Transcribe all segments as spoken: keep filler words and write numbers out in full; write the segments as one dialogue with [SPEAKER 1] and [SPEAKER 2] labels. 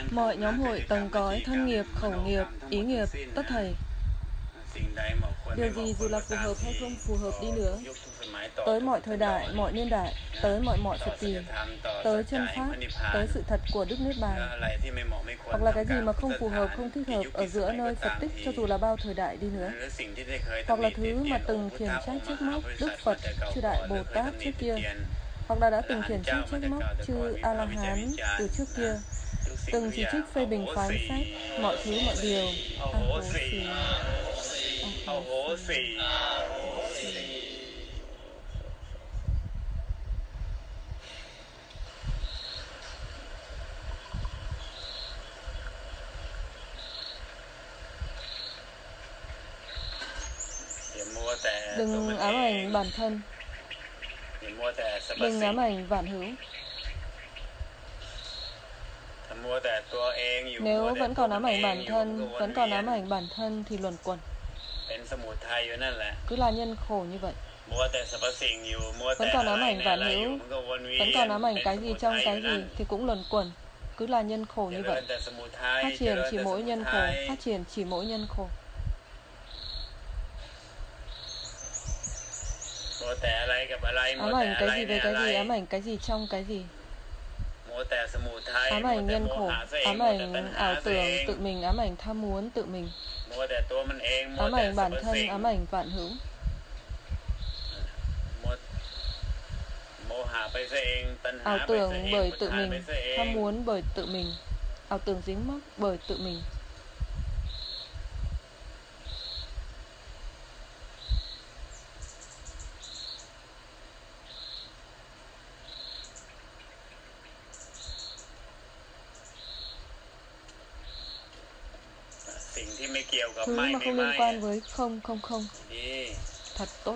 [SPEAKER 1] Mọi nhóm hội, tầng cõi, thân nghiệp, khẩu nghiệp, ý nghiệp, tất thảy. Điều gì dù là phù hợp hay không phù hợp đi nữa, tới mọi thời đại, mọi niên đại, tới mọi mọi Phật tiền, tới chân pháp, tới sự thật của Đức Niết Bàn, hoặc là cái gì mà không phù hợp, không thích hợp ở giữa nơi Phật tích cho dù là bao thời đại đi nữa, hoặc là thứ mà từng khiển trách trách móc Đức Phật, chư Đại Bồ Tát trước kia, hoặc là đã từng khiển trách trách móc chư A-la-hán từ trước kia, từng chỉ trích phê bình phán xét mọi thứ mọi điều. A hố xì, a hố xì. Đừng ám ảnh bản thân, đừng ám ảnh vạn hữu. Nếu vẫn còn ám ảnh bản thân, vẫn còn ám ảnh bản thân thì luẩn quẩn, cứ là nhân khổ như vậy. Vẫn còn ám ảnh vạn hữu, vẫn còn ám ảnh cái gì trong cái gì thì cũng luẩn quẩn, cứ là nhân khổ như vậy. Phát triển chỉ mỗi nhân khổ, phát triển chỉ mỗi nhân khổ. Ám ảnh cái gì với cái gì, ám ảnh cái gì trong cái gì. Ám ảnh nhân khổ, ám ảnh ảo tưởng tự mình, ám ảnh tham muốn tự mình, ám ảnh bản thân, ám ảnh vạn hữu. Ảo tưởng bởi tự mình, tham muốn bởi tự mình, ảo tưởng dính mắc bởi tự mình. Thứ mà không liên quan với không, không, không. Thật tốt.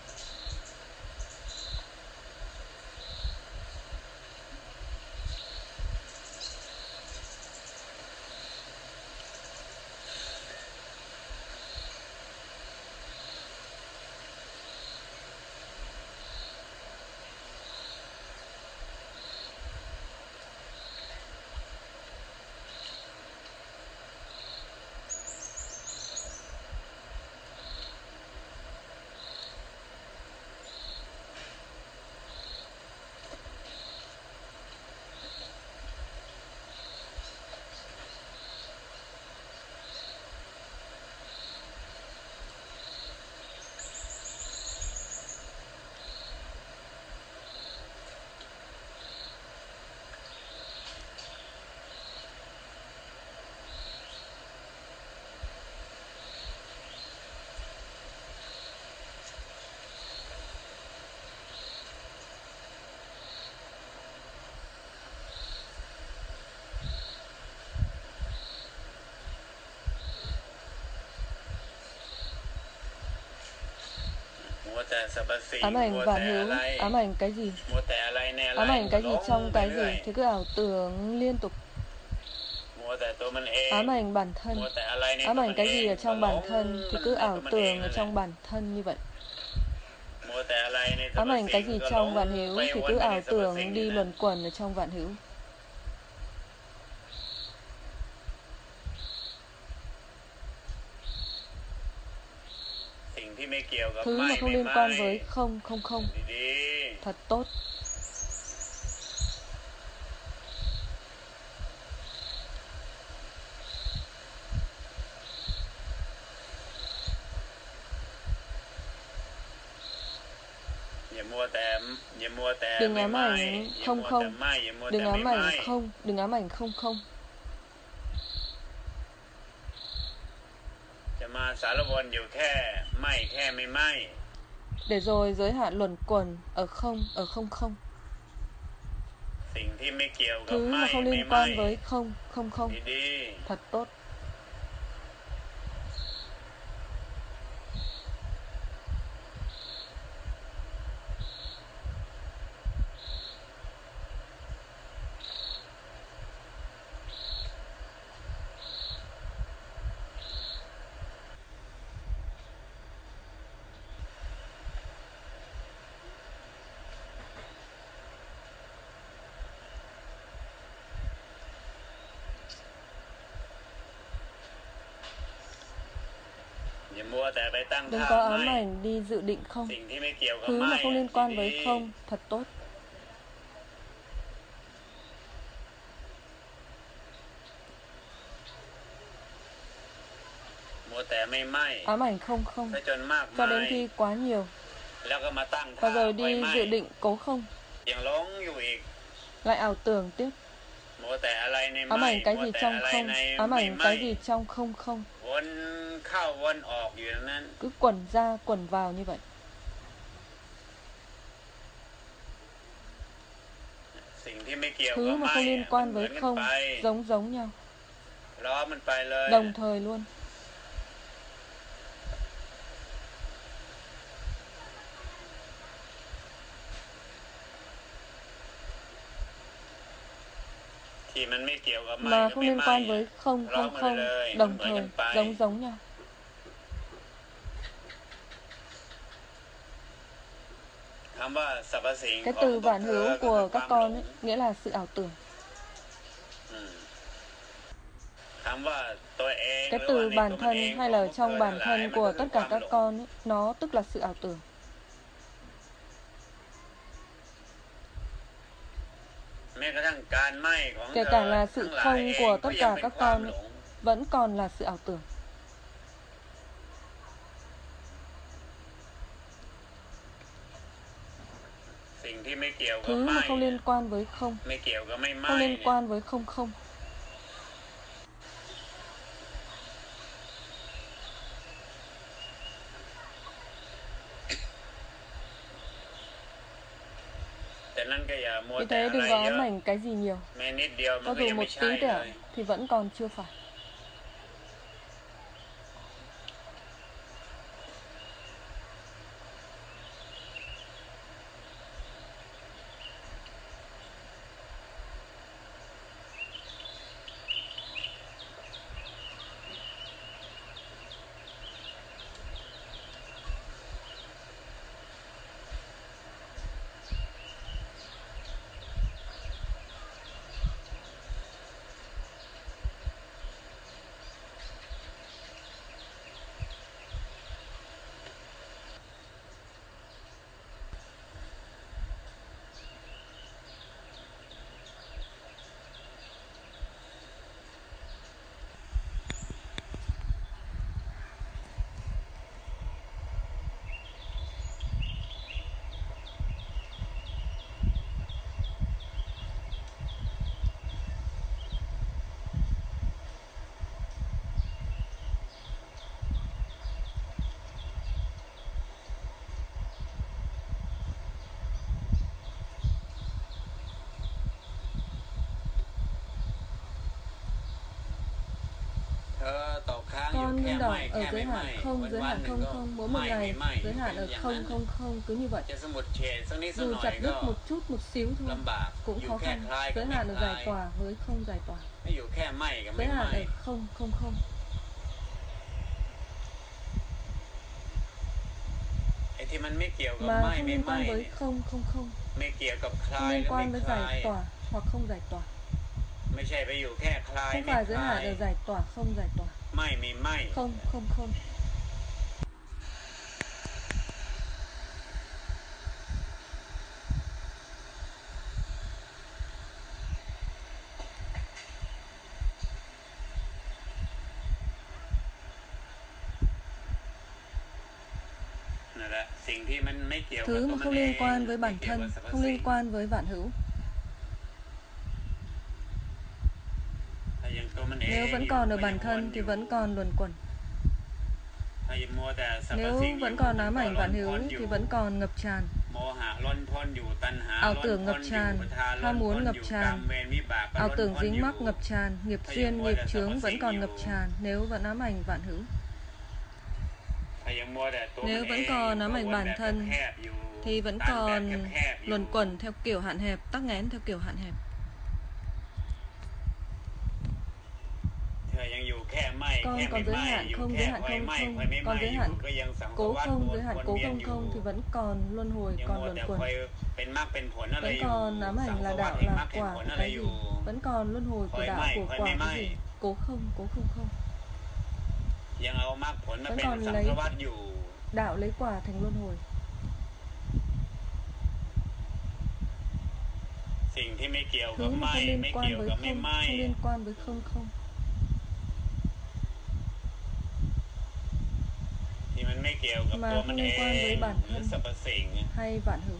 [SPEAKER 1] Ám ảnh vạn hữu, ám ảnh cái gì, ám ảnh cái gì trong cái gì thì cứ ảo tưởng liên tục. Ám ảnh bản thân, ám ảnh cái gì ở trong bản thân thì cứ ảo tưởng ở trong bản thân như vậy. Ám ảnh cái gì trong vạn hữu thì cứ ảo tưởng đi luẩn quẩn ở trong vạn hữu. Thứ mà không liên quan với không, không, không. Thật tốt. Đừng ám ảnh không, không. Đừng ám ảnh không, đừng ám ảnh không, không. Để rồi giới hạn luẩn quẩn ở không, ở không, không. Thứ mà không liên quan với không, không, không. Thật tốt. Đừng có ám ảnh đi dự định không. Thứ mà không liên quan với không thật tốt. Ám ảnh không không cho đến khi quá nhiều, và rồi đi dự định cố không, lại ảo tưởng tiếp. Ám ảnh cái gì trong không, ám ảnh cái gì trong không không, cứ quẩn ra quẩn vào như vậy. Thứ mà không liên quan với không giống giống nhau, đồng thời luôn. Mà không liên quan với không không không, đồng thời giống giống nhau. Cái từ vạn hữu của các con ấy, nghĩa là sự ảo tưởng. Cái từ bản thân hay là trong bản thân của tất cả các con ấy, nó tức là sự ảo tưởng. Kể cả là sự không của tất cả các con ấy, vẫn còn là sự ảo tưởng. Thứ mà không liên quan với không, không liên quan với không không. Vì thế đừng có ám ảnh cái gì nhiều. Có dù một tí tẹo thì vẫn còn chưa phải. Con linh động ở giới hạn không, giới hạn không không, mỗi một ngày giới hạn ở không không không, cứ như vậy. Dù chặt đứt một chút một xíu thôi cũng khó khăn. Giới hạn ở giải tỏa với không giải tỏa. Giới hạn ở không không không. Mà không liên quan với không không không, không liên quan với giải tỏa hoặc không giải tỏa. Không phải giới hạn ở giải tỏa không giải tỏa. Không không không. Thứ mà không liên quan với bản thân, không liên quan với vạn hữu. Nếu vẫn còn ở bản thân thì vẫn còn luẩn quẩn. Nếu vẫn còn ám ảnh vạn hữu thì vẫn còn ngập tràn. Ảo tưởng ngập tràn, ham muốn ngập tràn, ảo tưởng dính mắc ngập tràn, nghiệp duyên, nghiệp chướng vẫn còn ngập tràn nếu vẫn ám ảnh vạn hữu. Nếu vẫn còn ám ảnh bản thân thì vẫn còn luẩn quẩn theo kiểu hạn hẹp, tắc nghẽn theo kiểu hạn hẹp. Con còn giới hạn không, giới hạn không không, còn giới hạn cố không, giới hạn cố không không thì vẫn còn luân hồi, còn luẩn quẩn. Vẫn còn ám ảnh là đạo là quả của cái gì, vẫn còn luân hồi của đạo của quả cái gì. Cố không, cố không không. vẫn còn lấy đạo lấy quả thành luân hồi. Thứ mà không liên quan với không, không liên quan với không không, mà không liên quan với bản thân hay vạn hữu.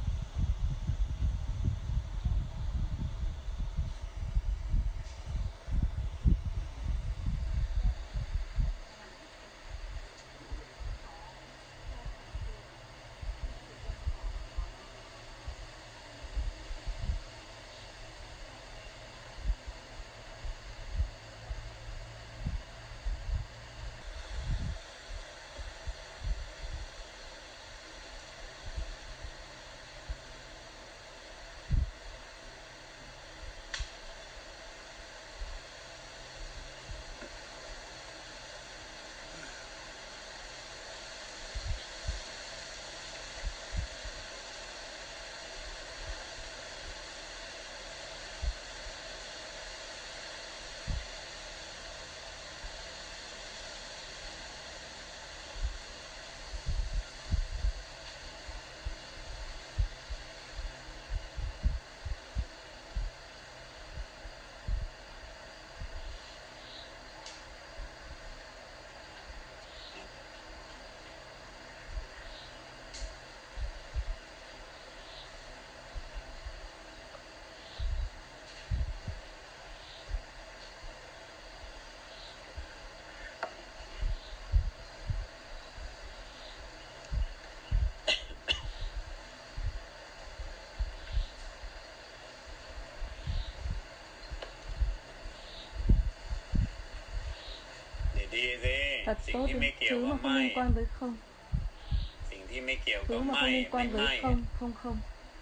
[SPEAKER 1] Thật tốt đi. Thứ mà không liên quan với không, thứ mà không liên quan với không, không không,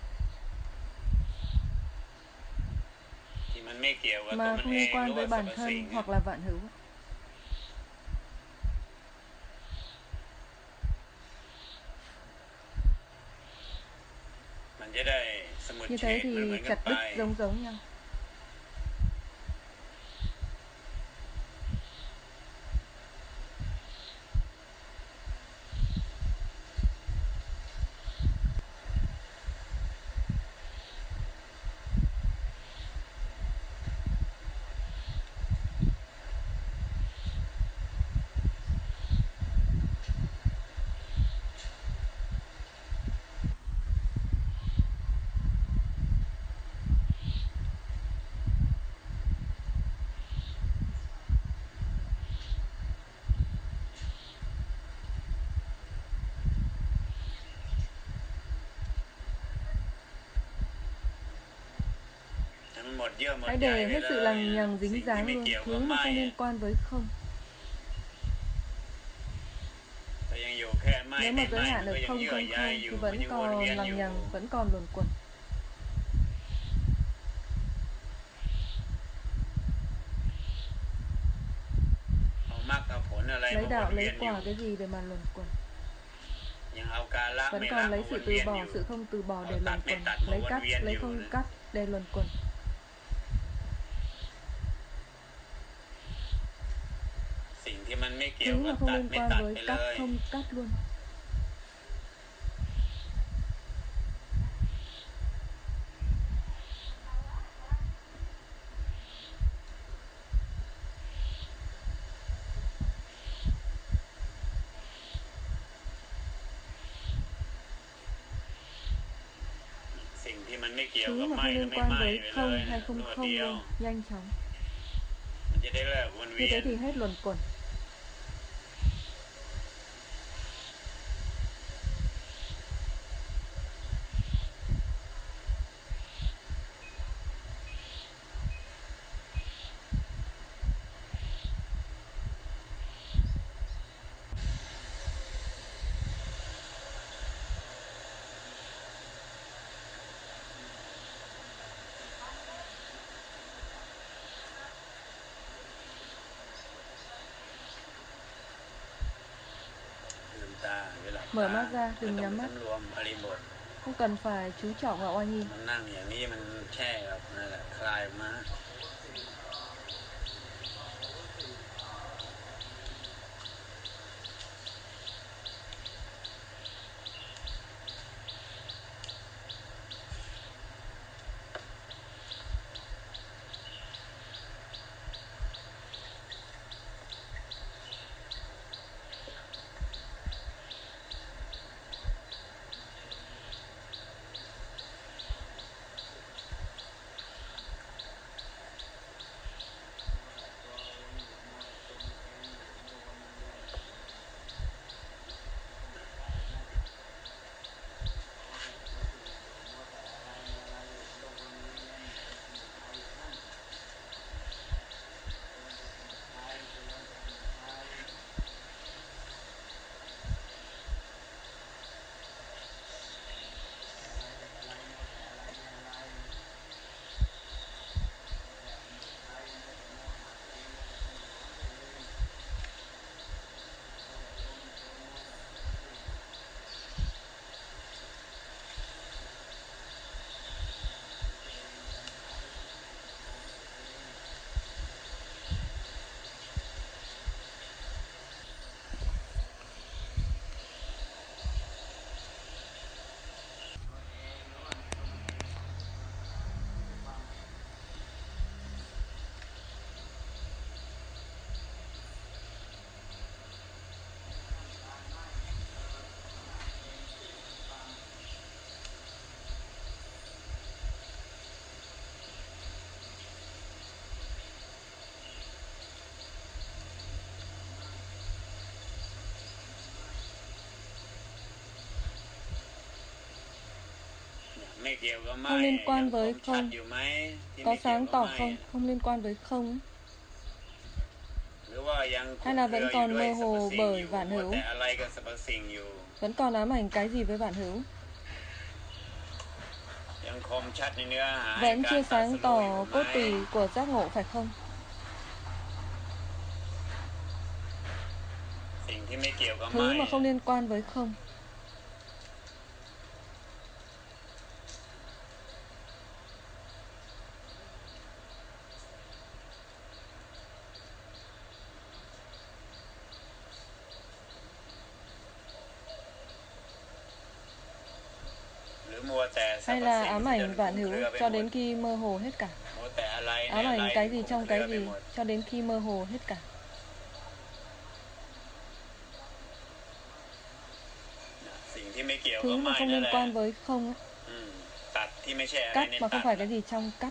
[SPEAKER 1] mà không liên quan với bản thân hoặc là vạn hữu. Như thế thì chặt đứt giống giống nhau. Hãy để hết sự lằng nhằng dính dáng luôn. Thứ mà không liên quan với không. Nếu mà giới hạn ở không không không thì vẫn còn lằng nhằng, vẫn còn luẩn quẩn. Lấy đạo lấy quả cái gì để mà luẩn quẩn. Vẫn còn lấy sự từ bỏ, sự không từ bỏ để luẩn quẩn. Lấy cắt, lấy không cắt để luẩn quẩn. Thứ mà không liên quan với cắt không cắt luôn. Thứ mà không liên quan với không hay không không luôn, nhanh chóng. Như thế thì hết luẩn quẩn. Mở mắt ra, đừng nhắm mắt. Không cần phải chú trọng vào oai nghi. Không liên quan với không. Có sáng tỏ không? Không liên quan với không. Hay là vẫn còn mơ hồ bởi vạn hữu? Vẫn còn ám ảnh cái gì với vạn hữu? Vẫn chưa sáng tỏ cốt tủy của giác ngộ phải không? Thứ mà không liên quan với không. Hay là ám ảnh vạn hữu cho đến khi mơ hồ hết cả? Ám ảnh cái gì trong cái gì cho đến khi mơ hồ hết cả? Thứ mà không liên quan với không ấy. Cắt mà không phải cái gì trong cắt.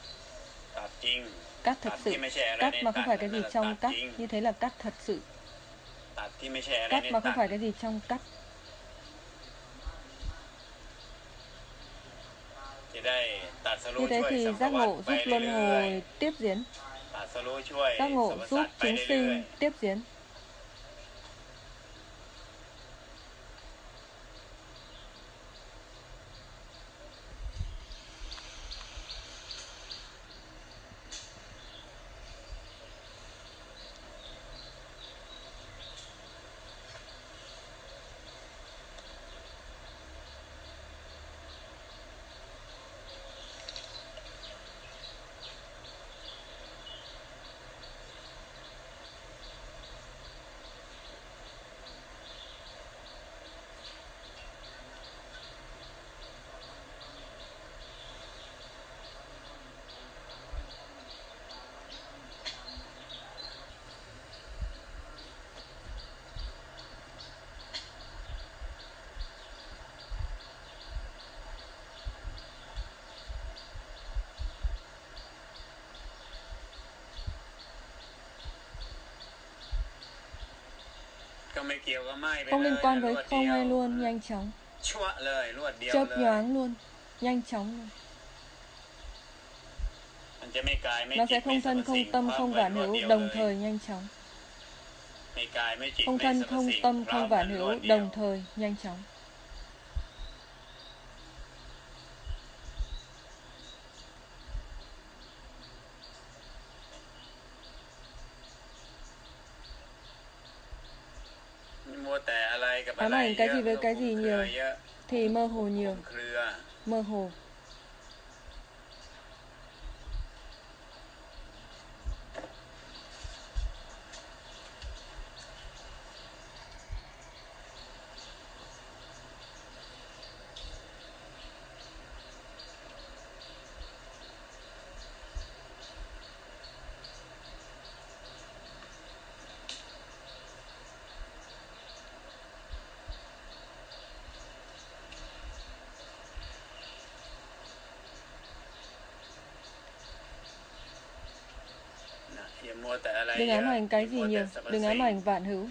[SPEAKER 1] Cắt thật sự. Cắt mà không phải cái gì trong cắt. Như thế là cắt thật sự. Cắt mà không phải cái gì trong cắt. Như thế thì giác ngộ giúp luân hồi tiếp diễn. Giác ngộ giúp chúng sinh tiếp diễn. Không liên quan với không hay luôn, nhanh chóng. Chớp nhoáng luôn, nhanh chóng luôn. Nó sẽ không thân, không tâm, không vạn hữu, đồng thời nhanh chóng. Không thân, không tâm, không vạn hữu, đồng thời nhanh chóng. Ám ảnh cái gì với cái gì nhiều thì mơ hồ nhiều. Mơ hồ. Đừng ám ảnh cái gì nhiều, đừng ám ảnh vạn hữu.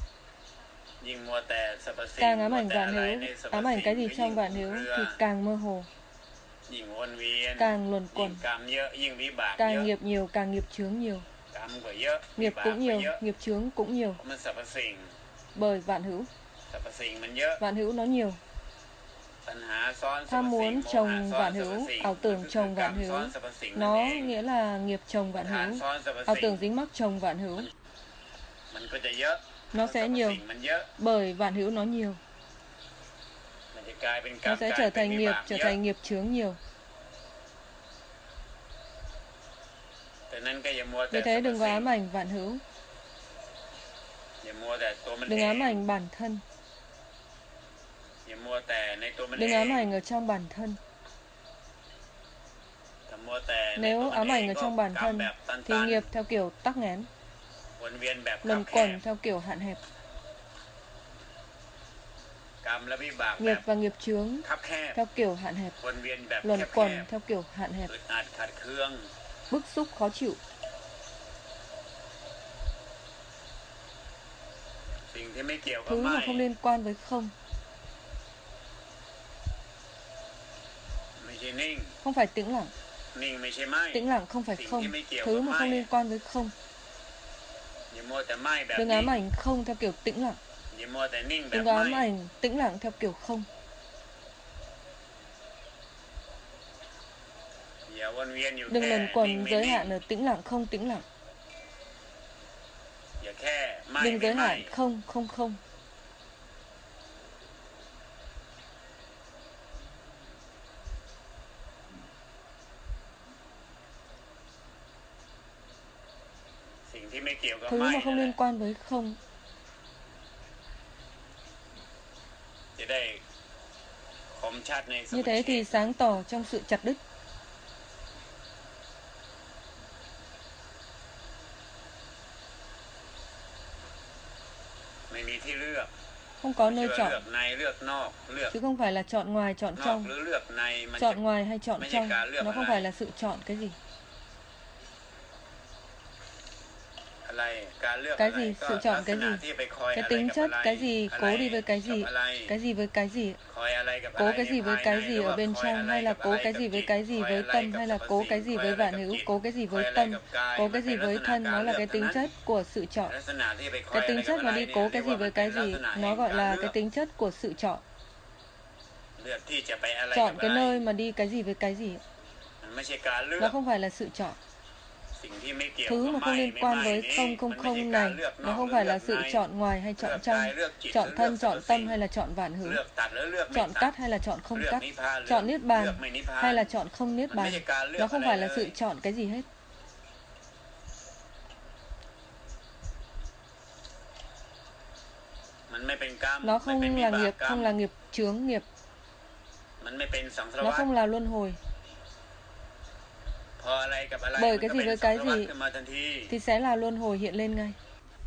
[SPEAKER 1] Càng ám ảnh vạn hữu, ám ảnh cái gì trong vạn hữu thì càng mơ hồ, càng luẩn quẩn, càng nghiệp nhiều, càng nghiệp chướng nhiều. Nghiệp cũng nhiều, nghiệp chướng cũng nhiều. Bởi vạn hữu, vạn hữu nó nhiều. Tham muốn trồng vạn hữu, ảo tưởng trồng vạn hữu, nó nghĩa là nghiệp trồng vạn hữu. Ảo tưởng dính mắc trồng vạn hữu, nó sẽ nhiều. Bởi vạn hữu nó nhiều, nó sẽ trở thành nghiệp, trở thành nghiệp chướng nhiều. Vì thế đừng có ám ảnh vạn hữu, đừng ám ảnh bản thân, đừng ám ảnh ở trong bản thân. Nếu ám ảnh ở trong bản thân thì nghiệp theo kiểu tắc nghẽn, luẩn quẩn theo kiểu hạn hẹp. Nghiệp và nghiệp chướng theo kiểu hạn hẹp, luẩn quẩn theo kiểu hạn hẹp, bức xúc khó chịu. Thứ mà không liên quan với không. không phải tĩnh lặng. Tĩnh lặng không phải không, thứ mà không liên quan với không. Đừng ám ảnh không theo kiểu tĩnh lặng. Đừng ám ảnh tĩnh lặng theo kiểu không. Đừng luẩn quẩn giới hạn ở tĩnh lặng không tĩnh lặng. Đừng giới hạn không không không. Thứ mà không liên quan với không. Như thế thì sáng tỏ trong sự chặt đứt. Không có nơi chọn, chứ không phải là chọn ngoài chọn trong. Chọn ngoài hay chọn trong, nó không phải là sự chọn cái gì. Cái gì, sự chọn cái gì, cái tính chất, cái gì cố đi với cái gì, cái gì với cái gì, cố cái gì với cái gì ở bên trong, hay là cố cái gì với cái gì với tâm, hay là cố cái gì với vạn hữu, cố cái gì với tâm, cố cái gì với thân, nó là cái tính chất của sự chọn. Cái tính chất mà đi cố cái gì với cái gì, nó gọi là cái tính chất của sự chọn. Chọn cái nơi mà đi cái gì với cái gì, nó không phải là sự chọn. Thứ mà không liên quan với không không không này, nó không phải là sự chọn ngoài hay chọn trong, chọn thân, chọn tâm hay là chọn vạn hữu, chọn cắt hay là chọn không cắt, chọn niết bàn hay là chọn không niết bàn. Nó không phải là sự chọn cái gì hết. Nó không là nghiệp, không là nghiệp chướng nghiệp. Nó không là luân hồi. Bởi cái gì với cái gì thì sẽ là luân hồi hiện lên ngay.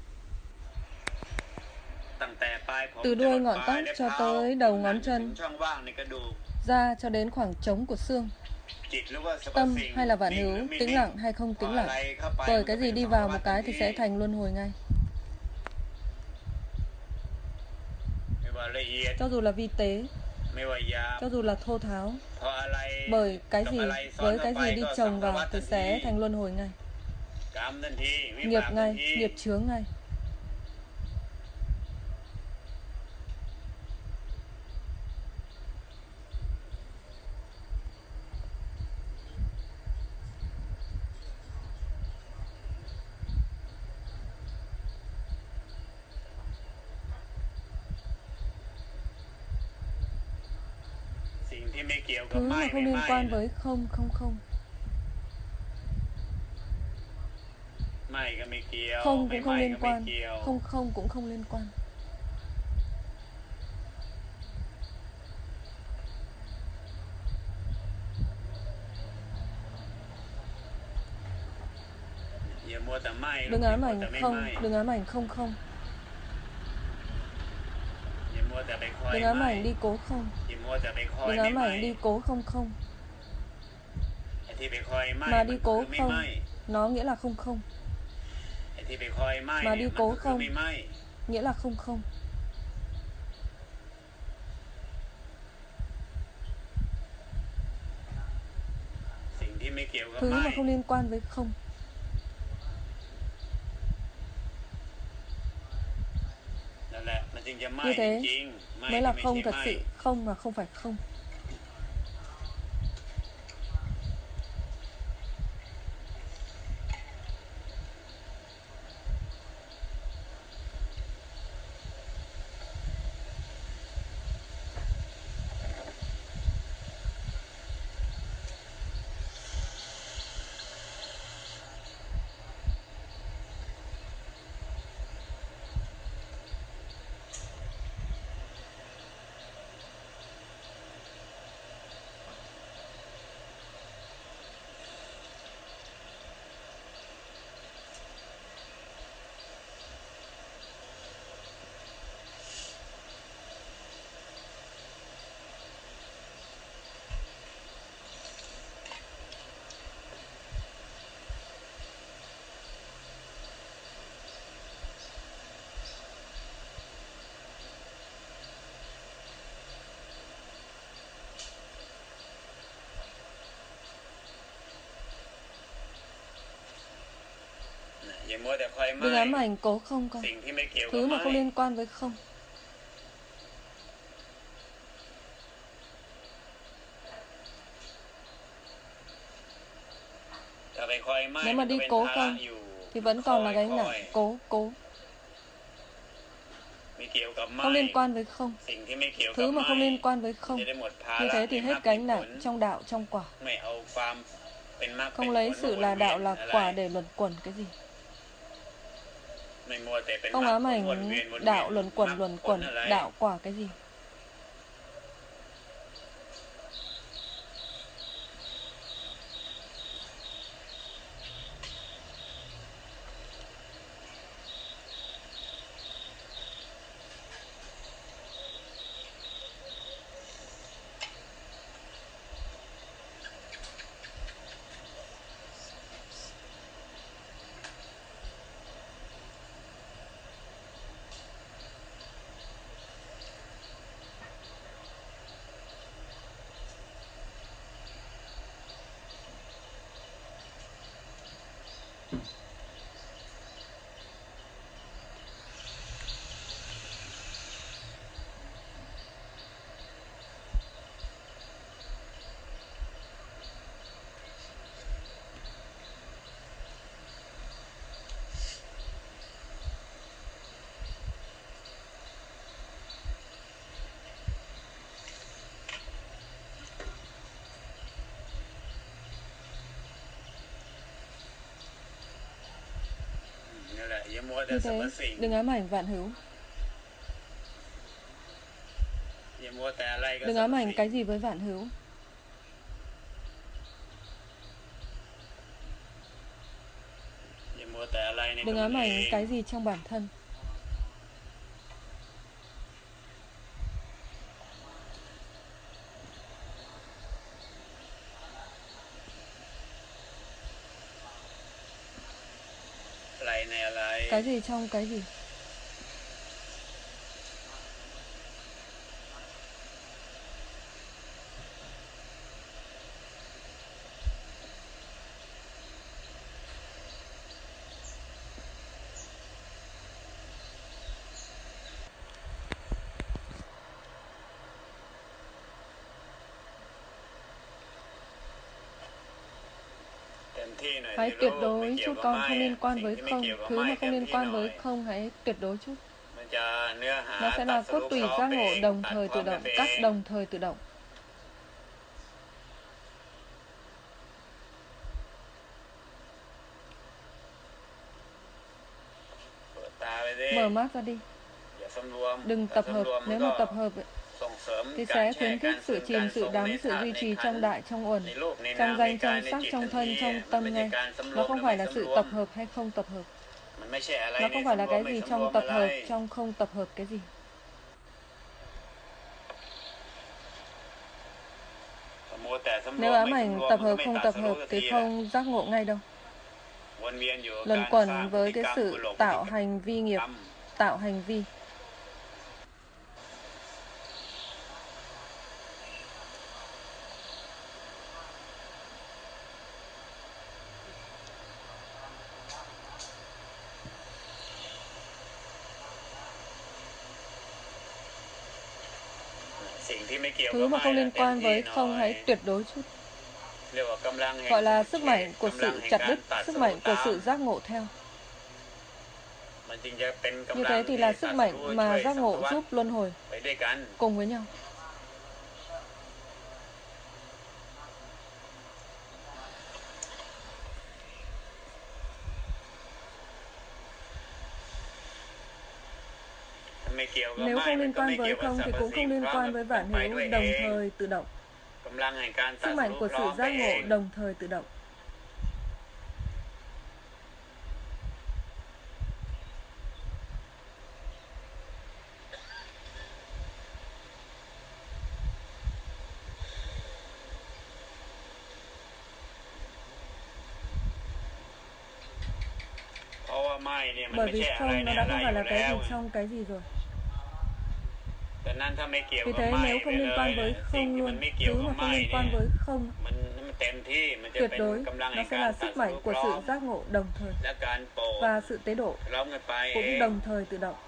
[SPEAKER 1] Từ đuôi ngọn tóc cho tới đầu ngón chân, ra cho đến khoảng trống của xương. Tâm hay là vạn hữu, tĩnh lặng hay không tĩnh lặng, bởi cái gì đi vào một cái thì sẽ thành luân hồi ngay. Cho dù là vi tế, cho dù là thô tháo, bởi cái gì với cái gì đi chồng vào thì sẽ thành luân hồi ngay. Nghiệp ngay, nghiệp chướng ngay. Thứ mà không liên quan với không không không. Không cũng không liên quan, không không cũng không liên quan. Đừng ám ảnh không, đừng ám ảnh không không. Đừng ám ảnh đi cố không. Đừng ám ảnh đi cố không không. Mà đi cố không, nó nghĩa là không không. Mà đi cố không, nghĩa là không không. Thứ mà không liên quan với không. Như thế mới là không thật sự, không mà không phải không. Đừng ám ảnh cố không con. Thứ mà không liên quan với không. Nếu mà đi cố không thì vẫn còn là gánh nặng. Cố, cố. Không liên quan với không. Thứ mà không liên quan với không. Như thế thì hết gánh nặng trong đạo, trong quả. Không lấy sự là đạo là quả để luẩn quẩn cái gì. Không ám ảnh đạo luẩn quẩn luẩn quẩn đạo quả cái gì. Như thế, đừng ám ảnh vạn hữu. Đừng ám ảnh cái gì với vạn hữu. Đừng ám ảnh cái gì trong bản thân. Cái gì trong cái gì. Hãy tuyệt đối chút con, không liên quan với không. Thứ mà không liên quan với không hãy tuyệt đối chút. Nó sẽ là cốt tùy giác ngộ đồng thời tự động, các đồng thời tự động. Mở mắt ra đi. Đừng tập hợp. Nếu mà tập hợp thì sẽ khuyến khích sự chìm, sự đắm, sự duy trì trong đại, trong uẩn, trong danh, trong sắc, trong thân, trong tâm ngay. Nó không phải là sự tập hợp hay không tập hợp. Nó không phải là cái gì trong tập hợp, trong không tập hợp cái gì. Nếu ám ảnh tập hợp không tập hợp thì không giác ngộ ngay đâu. Luẩn quẩn với cái sự tạo hành vi nghiệp, tạo hành vi. Thứ mà không liên quan với không hãy tuyệt đối chút. Gọi là sức mạnh của sự chặt đứt, sức mạnh của sự giác ngộ theo. Như thế thì là sức mạnh mà giác ngộ giúp luân hồi cùng với nhau. Nếu không liên quan với không thì cũng không liên quan với vạn hữu đồng thời tự động. Sức mạnh của sự giác ngộ đồng thời tự động. Bởi vì không, nó đã không phải là cái gì trong cái gì rồi. Vì thế nếu không liên quan với không luôn, thứ mà không liên quan với không Tuyệt đối, nó sẽ là sức mạnh của sự giác ngộ đồng thời, và sự tế độ cũng đồng thời tự động.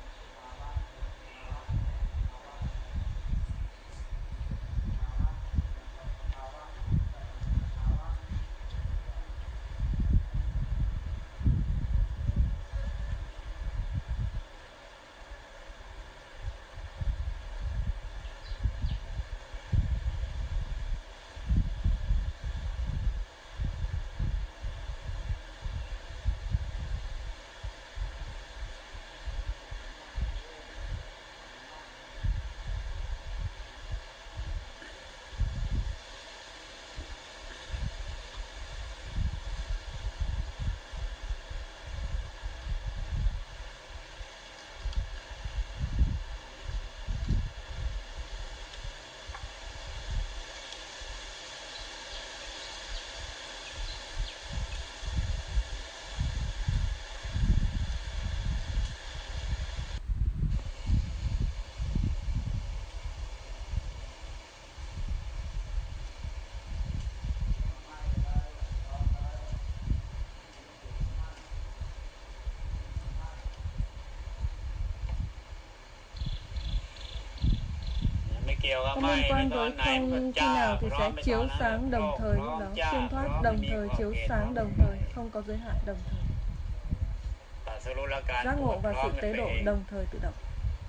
[SPEAKER 1] Không liên quan với không, khi nào thì sẽ chiếu sáng đồng thời lúc đó, siêu thoát đồng thời, chiếu sáng đồng thời, không có giới hạn đồng thời. Giác ngộ và sự tế độ đồng thời tự động.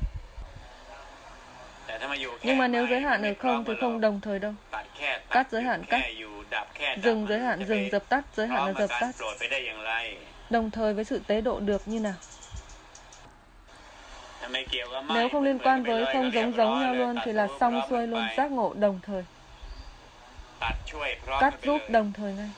[SPEAKER 1] Nhưng mà nếu giới hạn ở không thì không đồng thời đâu. Cắt giới hạn cắt, dừng giới hạn dừng, dập tắt giới hạn là dập tắt. Đồng thời với sự tế độ được như nào? Nếu không liên quan với không giống giống nhau luôn thì là xong xuôi luôn, giác ngộ đồng thời, cắt giúp đồng thời ngay.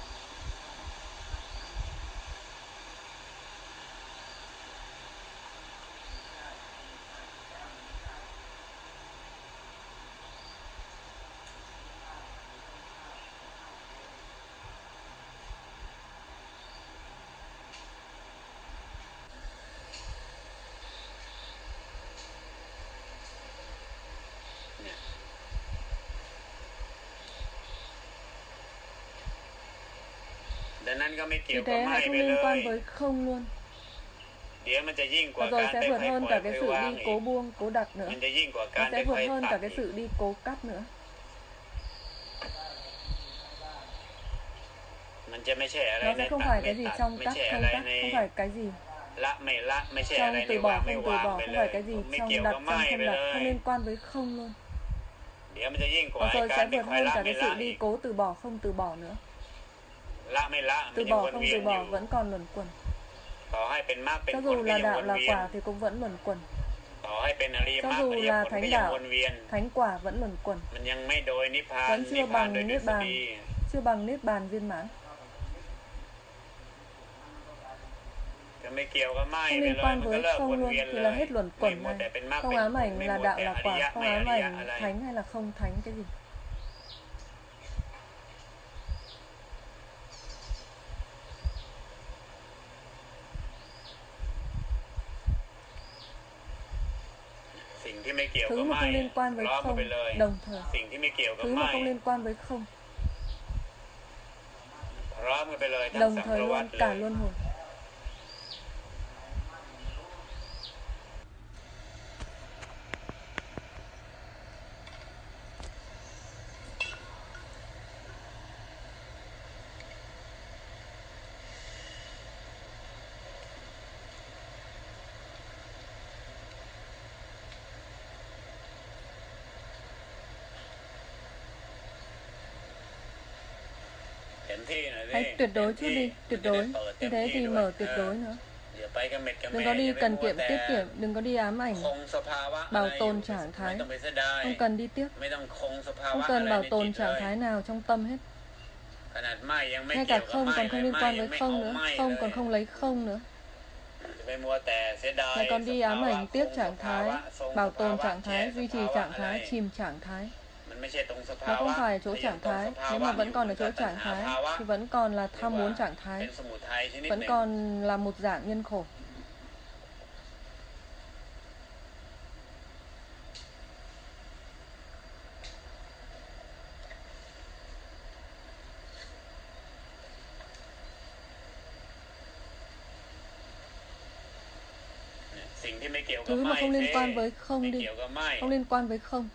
[SPEAKER 1] Vì thế hãy không liên quan với không luôn. Và rồi sẽ vượt hơn cả cái sự đi cố buông, cố đặt nữa. Nó sẽ vượt hơn cả cái sự đi cố cắt nữa. Nó sẽ không phải cái gì trong cắt không cắt, không phải cái gì trong từ bỏ không từ bỏ, không phải cái gì trong đặt trong không đặt, không liên quan với không luôn. Và rồi sẽ vượt hơn cả cái sự đi cố từ bỏ không từ bỏ nữa. Từ bỏ không từ bỏ vẫn còn luẩn quẩn. Cho dù là đạo là quả thì cũng vẫn luẩn quẩn. Cho dù là thánh đạo, thánh quả vẫn luẩn quẩn. Vẫn chưa bằng niết bàn, chưa bằng niết bàn viên mãn. Không liên quan với không luôn thì là hết luẩn quẩn này. Không ám ảnh là đạo là quả, không ám ảnh thánh hay là không thánh cái gì. Thứ mà không liên quan với không đồng thời, thứ mà không liên quan với không đồng thời luôn, cả luân hồi. Hãy tuyệt đối trước đi, tuyệt đối. Như thế thì mở tuyệt đối nữa. Đừng có đi cần kiệm tiết kiệm, đừng có đi ám ảnh bảo tồn trạng thái. Không cần đi tiếc, không cần bảo tồn trạng thái nào trong tâm hết. Ngay cả không còn không liên quan với không nữa, không còn không lấy không nữa. Mà còn đi ám ảnh tiếc trạng thái, bảo tồn trạng thái, duy trì trạng thái, chìm trạng thái. Nó không phải ở chỗ trạng thái. Nếu mà vẫn còn ở chỗ trạng thái thì vẫn còn là tham muốn trạng thái, vẫn còn là một dạng nhân khổ. Thứ mà không liên quan với không đi, không liên quan với không.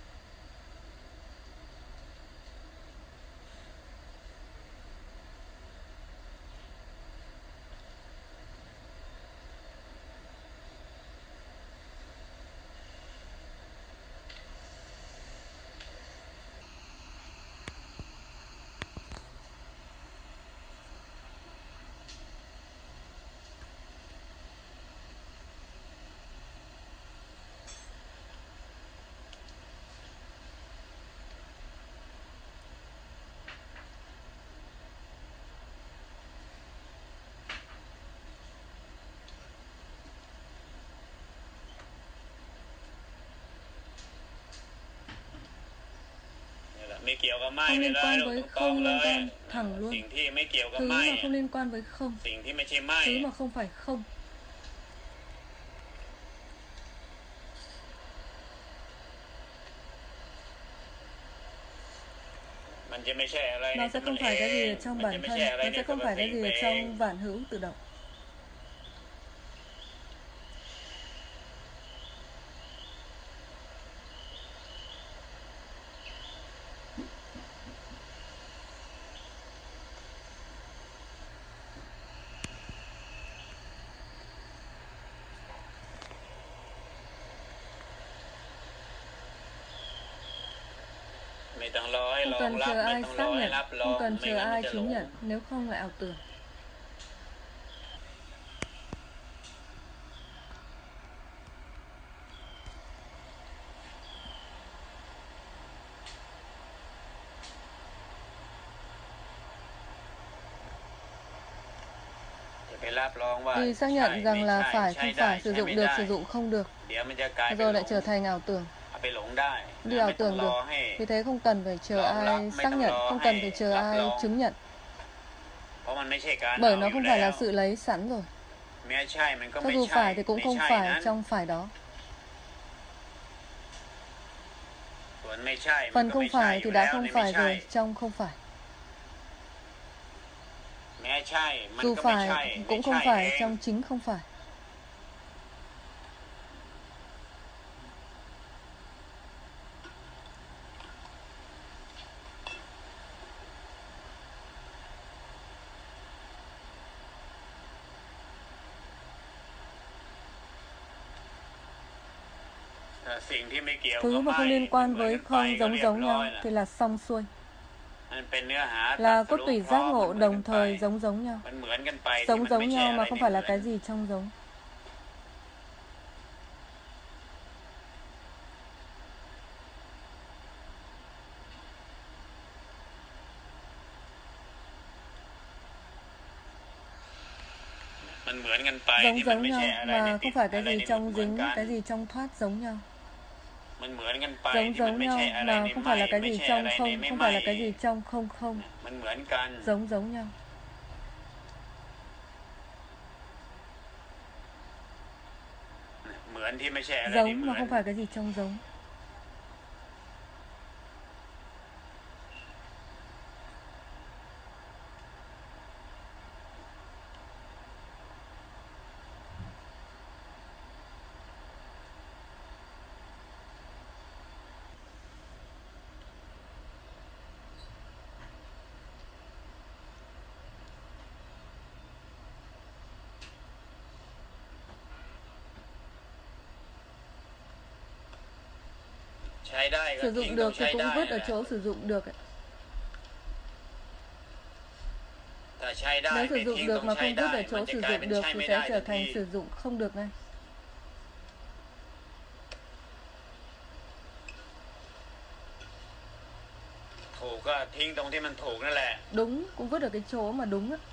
[SPEAKER 1] Không liên quan với không liên quan thẳng luôn. Thứ mà không liên quan với không. Thứ mà không phải không. Nó sẽ không phải cái gì ở trong bản thân. Nó sẽ không phải cái gì ở trong vạn hữu tự động. Không cần chờ ai xác nhận, không cần chờ ai chứng nhận, nếu không lại ảo tưởng. Thì xác nhận rằng là phải không phải, sử dụng được sử dụng không được, rồi lại trở thành ảo tưởng, đi ảo tưởng được. Vì thế không cần phải chờ ai xác nhận, không cần phải chờ ai chứng nhận, bởi nó không phải là sự lấy sẵn rồi. Cho dù phải thì cũng không phải trong phải đó. Phần không phải thì đã không phải rồi trong không phải. Dù phải cũng không phải trong chính không phải. Thứ mà không liên quan với không giống giống nhau thì là xong xuôi, là cốt tủy giác ngộ đồng thời giống giống nhau. Giống giống nhau mà không phải là cái gì trong giống. Giống giống nhau mà không phải cái gì trong dính, cái gì trong thoát giống nhau. Giống giống nhau mà không phải là cái gì trong không, không phải là cái gì trong không không. Giống giống nhau. Giống mà không phải cái gì trong giống. Sử dụng được thì cũng vứt ở chỗ sử dụng được ấy. Nếu sử dụng được mà không vứt ở chỗ sử dụng được thì sẽ trở thành sử dụng không được ngay. Đúng cũng vứt ở cái chỗ mà đúng á.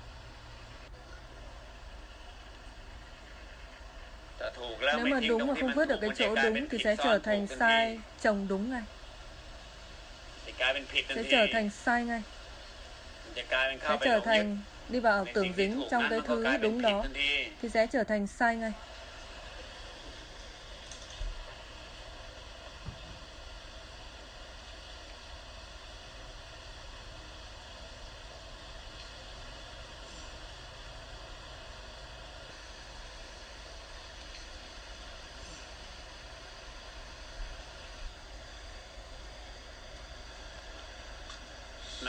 [SPEAKER 1] Nếu mà đúng mà không vứt ở cái chỗ đúng thì sẽ trở thành sai chồng đúng ngay. Sẽ trở thành sai ngay. Sẽ trở thành đi vào ảo tưởng dính trong cái thứ đúng đó thì sẽ trở thành sai ngay.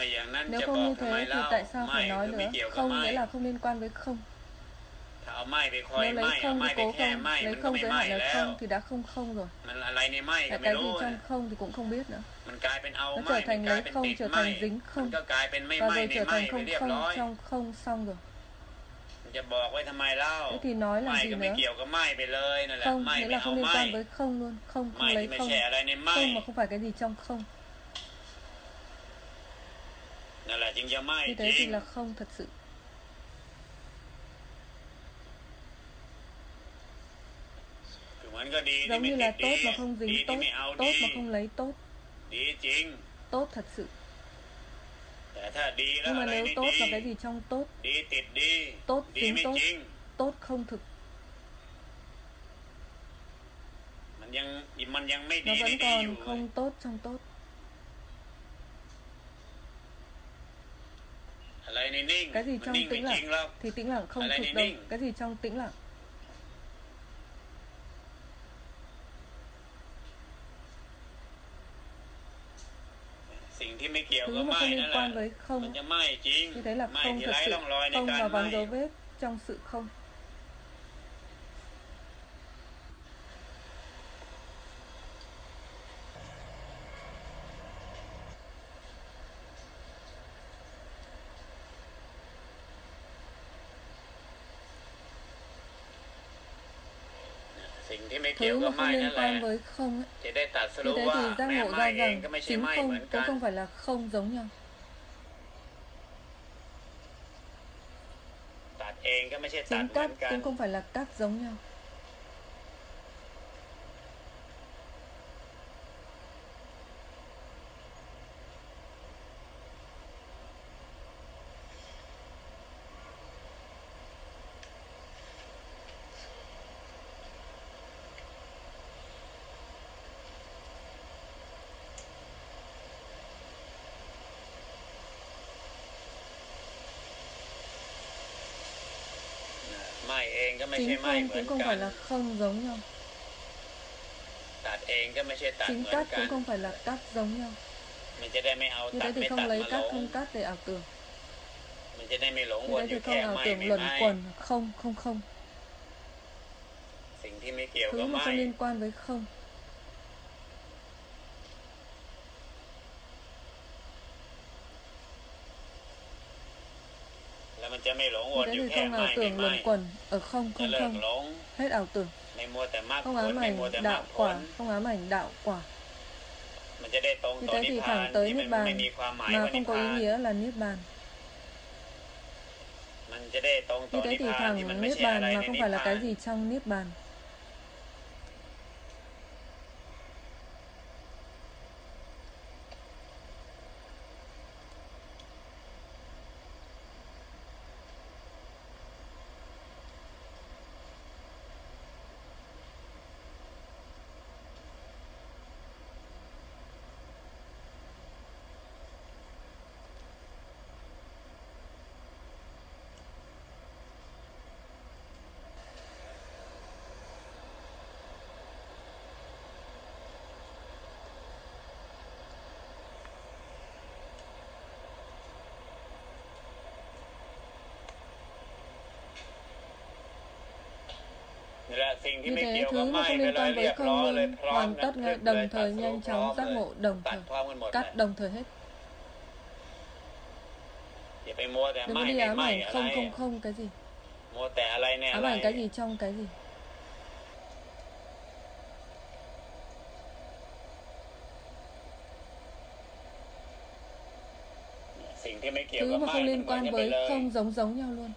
[SPEAKER 1] Nếu không như thế thì tại sao phải nói nữa? Không nghĩa là không liên quan với không. Nếu lấy không thì cố không, lấy không giới hạn là không thì đã không không rồi. Tại cái gì trong không thì cũng không biết nữa. Nó trở thành lấy không, trở thành dính không, và rồi trở thành không không trong không xong rồi. Thế thì nói là gì nữa? Không, nghĩa là không liên quan với không luôn. Không, không lấy không. Không mà không phải cái gì trong không. Như thế thì là không thật sự. Giống như là tốt mà không dính tốt, tốt mà không lấy tốt. Tốt thật sự. Nhưng mà nếu tốt là cái gì trong tốt? Tốt dính tốt, tốt không thực. Nó vẫn còn không tốt trong tốt. Cái gì trong tĩnh lặng thì tĩnh lặng không thực đâu. Cái gì trong tĩnh lặng? Thứ mà không liên quan với không, như thế là không thật sự. Không và vắng dấu vết trong sự không. Thứ mà không liên quan với không ấy. Như thế thì giác ngộ ra rằng chính không cũng không phải là không giống nhau. Chính cắt cũng không phải là cắt giống nhau. Chính không cũng không phải là không giống nhau. Chính cắt cũng không phải là cắt giống nhau. Như thế thì không lấy cắt không cắt để ảo tưởng. Như thế thì không ảo tưởng luẩn quẩn không không không. Thứ mà không liên quan với không. Như thế thì không ảo tưởng luẩn quẩn ở không không không. Hết ảo tưởng. Không ám ảnh đạo quả, không ám ảnh đạo quả. Như thế thì thẳng tới Niết Bàn mà không có ý nghĩa là Niết Bàn. Như thế thì thẳng Niết Bàn mà không phải là cái gì trong Niết Bàn. Như thế thứ mà không liên quan với không luôn, hoàn tất ngay, đồng thời nhanh chóng giác ngộ đồng thời, cắt đồng thời hết. Đừng có đi ám ảnh không không không cái gì. Ám ảnh cái gì trong cái gì. Thứ mà không liên quan với không giống giống nhau luôn.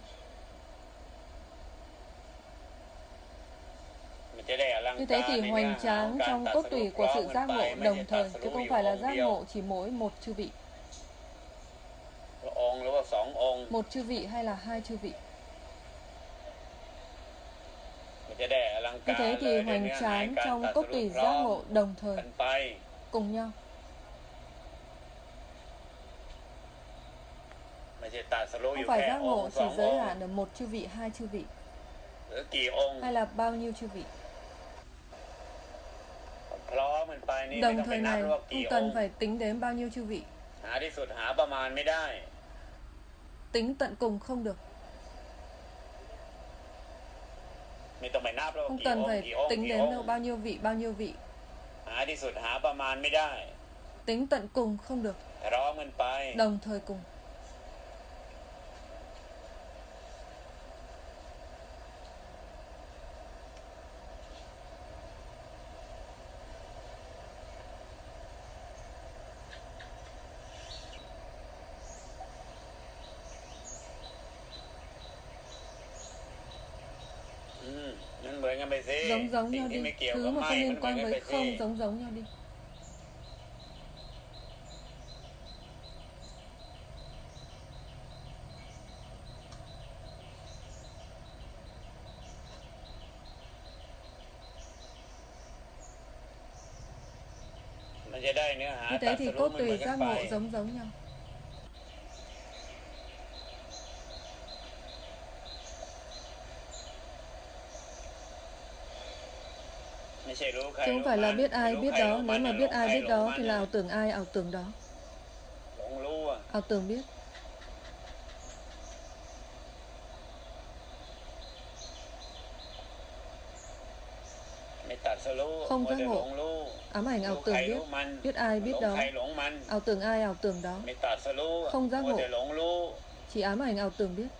[SPEAKER 1] Như thế thì hoành tráng trong cốt tủy của sự giác ngộ đồng thời, chứ không phải là giác ngộ chỉ mỗi một chư vị. Một chư vị hay là hai chư vị. Như thế thì hoành tráng trong cốt tủy giác ngộ đồng thời, cùng nhau. Không phải giác ngộ chỉ giới hạn ở một chư vị, hai chư vị, hay là bao nhiêu chư vị. Đồng thời này không cần phải tính đến bao nhiêu chư vị.
[SPEAKER 2] หาที่สุดหาประมาณไม่ได้
[SPEAKER 1] Tính tận cùng không được.
[SPEAKER 2] ไม่ต้องไปนับแล้ว
[SPEAKER 1] Không
[SPEAKER 2] กี่
[SPEAKER 1] cần
[SPEAKER 2] องค์
[SPEAKER 1] phải
[SPEAKER 2] กี่องค์
[SPEAKER 1] tính
[SPEAKER 2] กี่
[SPEAKER 1] đếm
[SPEAKER 2] องค์
[SPEAKER 1] đâu, bao nhiêu vị, bao nhiêu vị.
[SPEAKER 2] หาที่สุดหาประมาณไม่ได้
[SPEAKER 1] Tính tận cùng không được.
[SPEAKER 2] พร้อมกันไป
[SPEAKER 1] Đồng thời cùng.
[SPEAKER 2] Ừ, nên mười ngàn bài gì?
[SPEAKER 1] Giống giống
[SPEAKER 2] Tính
[SPEAKER 1] nhau
[SPEAKER 2] thì
[SPEAKER 1] đi.
[SPEAKER 2] mới kiểu
[SPEAKER 1] Thứ
[SPEAKER 2] có
[SPEAKER 1] mà
[SPEAKER 2] may,
[SPEAKER 1] không liên
[SPEAKER 2] vẫn
[SPEAKER 1] quan
[SPEAKER 2] mười ngàn
[SPEAKER 1] với
[SPEAKER 2] bài
[SPEAKER 1] không
[SPEAKER 2] gì?
[SPEAKER 1] giống giống nhau đi.
[SPEAKER 2] Nó sẽ đây nữa hả?
[SPEAKER 1] Như thế
[SPEAKER 2] Tạt
[SPEAKER 1] thì
[SPEAKER 2] sơ
[SPEAKER 1] cốt
[SPEAKER 2] rú
[SPEAKER 1] tùy
[SPEAKER 2] mười
[SPEAKER 1] giác
[SPEAKER 2] ngàn
[SPEAKER 1] ngộ
[SPEAKER 2] bài.
[SPEAKER 1] giống giống nhau.
[SPEAKER 2] Nó sẽ rú
[SPEAKER 1] Chứ
[SPEAKER 2] khai
[SPEAKER 1] không
[SPEAKER 2] rú
[SPEAKER 1] phải là
[SPEAKER 2] man,
[SPEAKER 1] biết ai
[SPEAKER 2] rú
[SPEAKER 1] biết
[SPEAKER 2] khai
[SPEAKER 1] đó.
[SPEAKER 2] rú
[SPEAKER 1] Nếu
[SPEAKER 2] man
[SPEAKER 1] mà
[SPEAKER 2] là
[SPEAKER 1] biết
[SPEAKER 2] lộn
[SPEAKER 1] ai
[SPEAKER 2] khai
[SPEAKER 1] biết
[SPEAKER 2] rú
[SPEAKER 1] đó
[SPEAKER 2] man
[SPEAKER 1] thì
[SPEAKER 2] à.
[SPEAKER 1] là ảo tưởng ai ảo tưởng đó.
[SPEAKER 2] Lộn lu à.
[SPEAKER 1] Ảo tưởng biết.
[SPEAKER 2] Mày tạt sơ rú,
[SPEAKER 1] Không
[SPEAKER 2] ngồi
[SPEAKER 1] giác
[SPEAKER 2] để
[SPEAKER 1] ngộ.
[SPEAKER 2] lộn lu.
[SPEAKER 1] Ám ảnh ảo
[SPEAKER 2] Rú
[SPEAKER 1] tưởng
[SPEAKER 2] khai
[SPEAKER 1] biết.
[SPEAKER 2] rú man,
[SPEAKER 1] Biết ai biết
[SPEAKER 2] lộn
[SPEAKER 1] đó.
[SPEAKER 2] khai lộn man.
[SPEAKER 1] Ảo tưởng ai ảo tưởng đó.
[SPEAKER 2] Mày tạt sơ rú,
[SPEAKER 1] Không giác
[SPEAKER 2] ngồi
[SPEAKER 1] ngộ.
[SPEAKER 2] để lộn lu.
[SPEAKER 1] Chỉ ám ảnh ảo tưởng biết.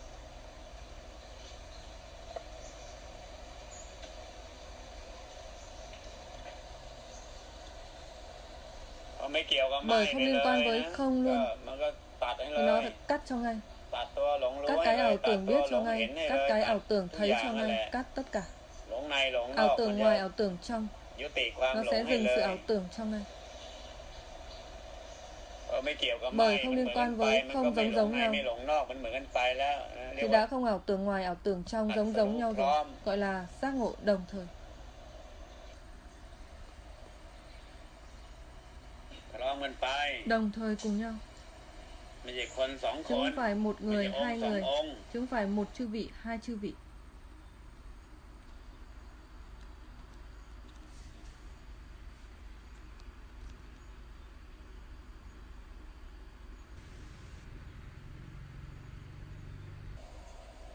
[SPEAKER 2] Mấy kiểu có
[SPEAKER 1] Bởi
[SPEAKER 2] may
[SPEAKER 1] không
[SPEAKER 2] đây
[SPEAKER 1] liên quan
[SPEAKER 2] lời
[SPEAKER 1] với
[SPEAKER 2] nữa.
[SPEAKER 1] không luôn.
[SPEAKER 2] Ờ, mà có tạt hay
[SPEAKER 1] Thì nó
[SPEAKER 2] lời.
[SPEAKER 1] phải cắt cho ngay.
[SPEAKER 2] Tạt tua lộn lu
[SPEAKER 1] Các
[SPEAKER 2] hay
[SPEAKER 1] cái
[SPEAKER 2] lời,
[SPEAKER 1] ảo
[SPEAKER 2] tạt
[SPEAKER 1] tưởng
[SPEAKER 2] tua
[SPEAKER 1] biết cho
[SPEAKER 2] lộn
[SPEAKER 1] ngay.
[SPEAKER 2] hiển hay
[SPEAKER 1] Các
[SPEAKER 2] lời,
[SPEAKER 1] cái
[SPEAKER 2] tạt
[SPEAKER 1] ảo tưởng
[SPEAKER 2] ทุก
[SPEAKER 1] thấy
[SPEAKER 2] อย่าง
[SPEAKER 1] cho
[SPEAKER 2] นั่นแห
[SPEAKER 1] ngay.
[SPEAKER 2] ละ
[SPEAKER 1] Cắt tất cả.
[SPEAKER 2] หลงในหลงน
[SPEAKER 1] Ảo
[SPEAKER 2] อก
[SPEAKER 1] tưởng
[SPEAKER 2] มันจะ
[SPEAKER 1] ngoài ảo tưởng trong.
[SPEAKER 2] ยุติความ
[SPEAKER 1] Nó
[SPEAKER 2] หลง
[SPEAKER 1] sẽ
[SPEAKER 2] ให้
[SPEAKER 1] dừng
[SPEAKER 2] เล
[SPEAKER 1] sự
[SPEAKER 2] ย
[SPEAKER 1] ảo tưởng trong ngay.
[SPEAKER 2] เออไม่เกี่ยวกับไม่
[SPEAKER 1] Bởi không
[SPEAKER 2] มันเหมื
[SPEAKER 1] liên
[SPEAKER 2] อนกัน
[SPEAKER 1] quan
[SPEAKER 2] ไป
[SPEAKER 1] với
[SPEAKER 2] มันก็
[SPEAKER 1] không
[SPEAKER 2] ไม่
[SPEAKER 1] giống
[SPEAKER 2] หลง
[SPEAKER 1] giống
[SPEAKER 2] ใน
[SPEAKER 1] nhau.
[SPEAKER 2] ไม่หลงนอกมันเหมือนกันไปแล้วนะเรีย
[SPEAKER 1] Thì
[SPEAKER 2] กว่า
[SPEAKER 1] đã không ảo tưởng ngoài ảo tưởng trong giống giống nhau rồi. Gọi là giác ngộ đồng thời.
[SPEAKER 2] พร้อมกันไป
[SPEAKER 1] Đồng thời cùng nhau.
[SPEAKER 2] ไม่ใช่คนสองค
[SPEAKER 1] Chứ
[SPEAKER 2] น
[SPEAKER 1] không phải một
[SPEAKER 2] ไม่
[SPEAKER 1] người,
[SPEAKER 2] ใช่อง
[SPEAKER 1] hai
[SPEAKER 2] ค์สอง
[SPEAKER 1] người.
[SPEAKER 2] องค์
[SPEAKER 1] Chứ không phải một chư vị, hai chư vị.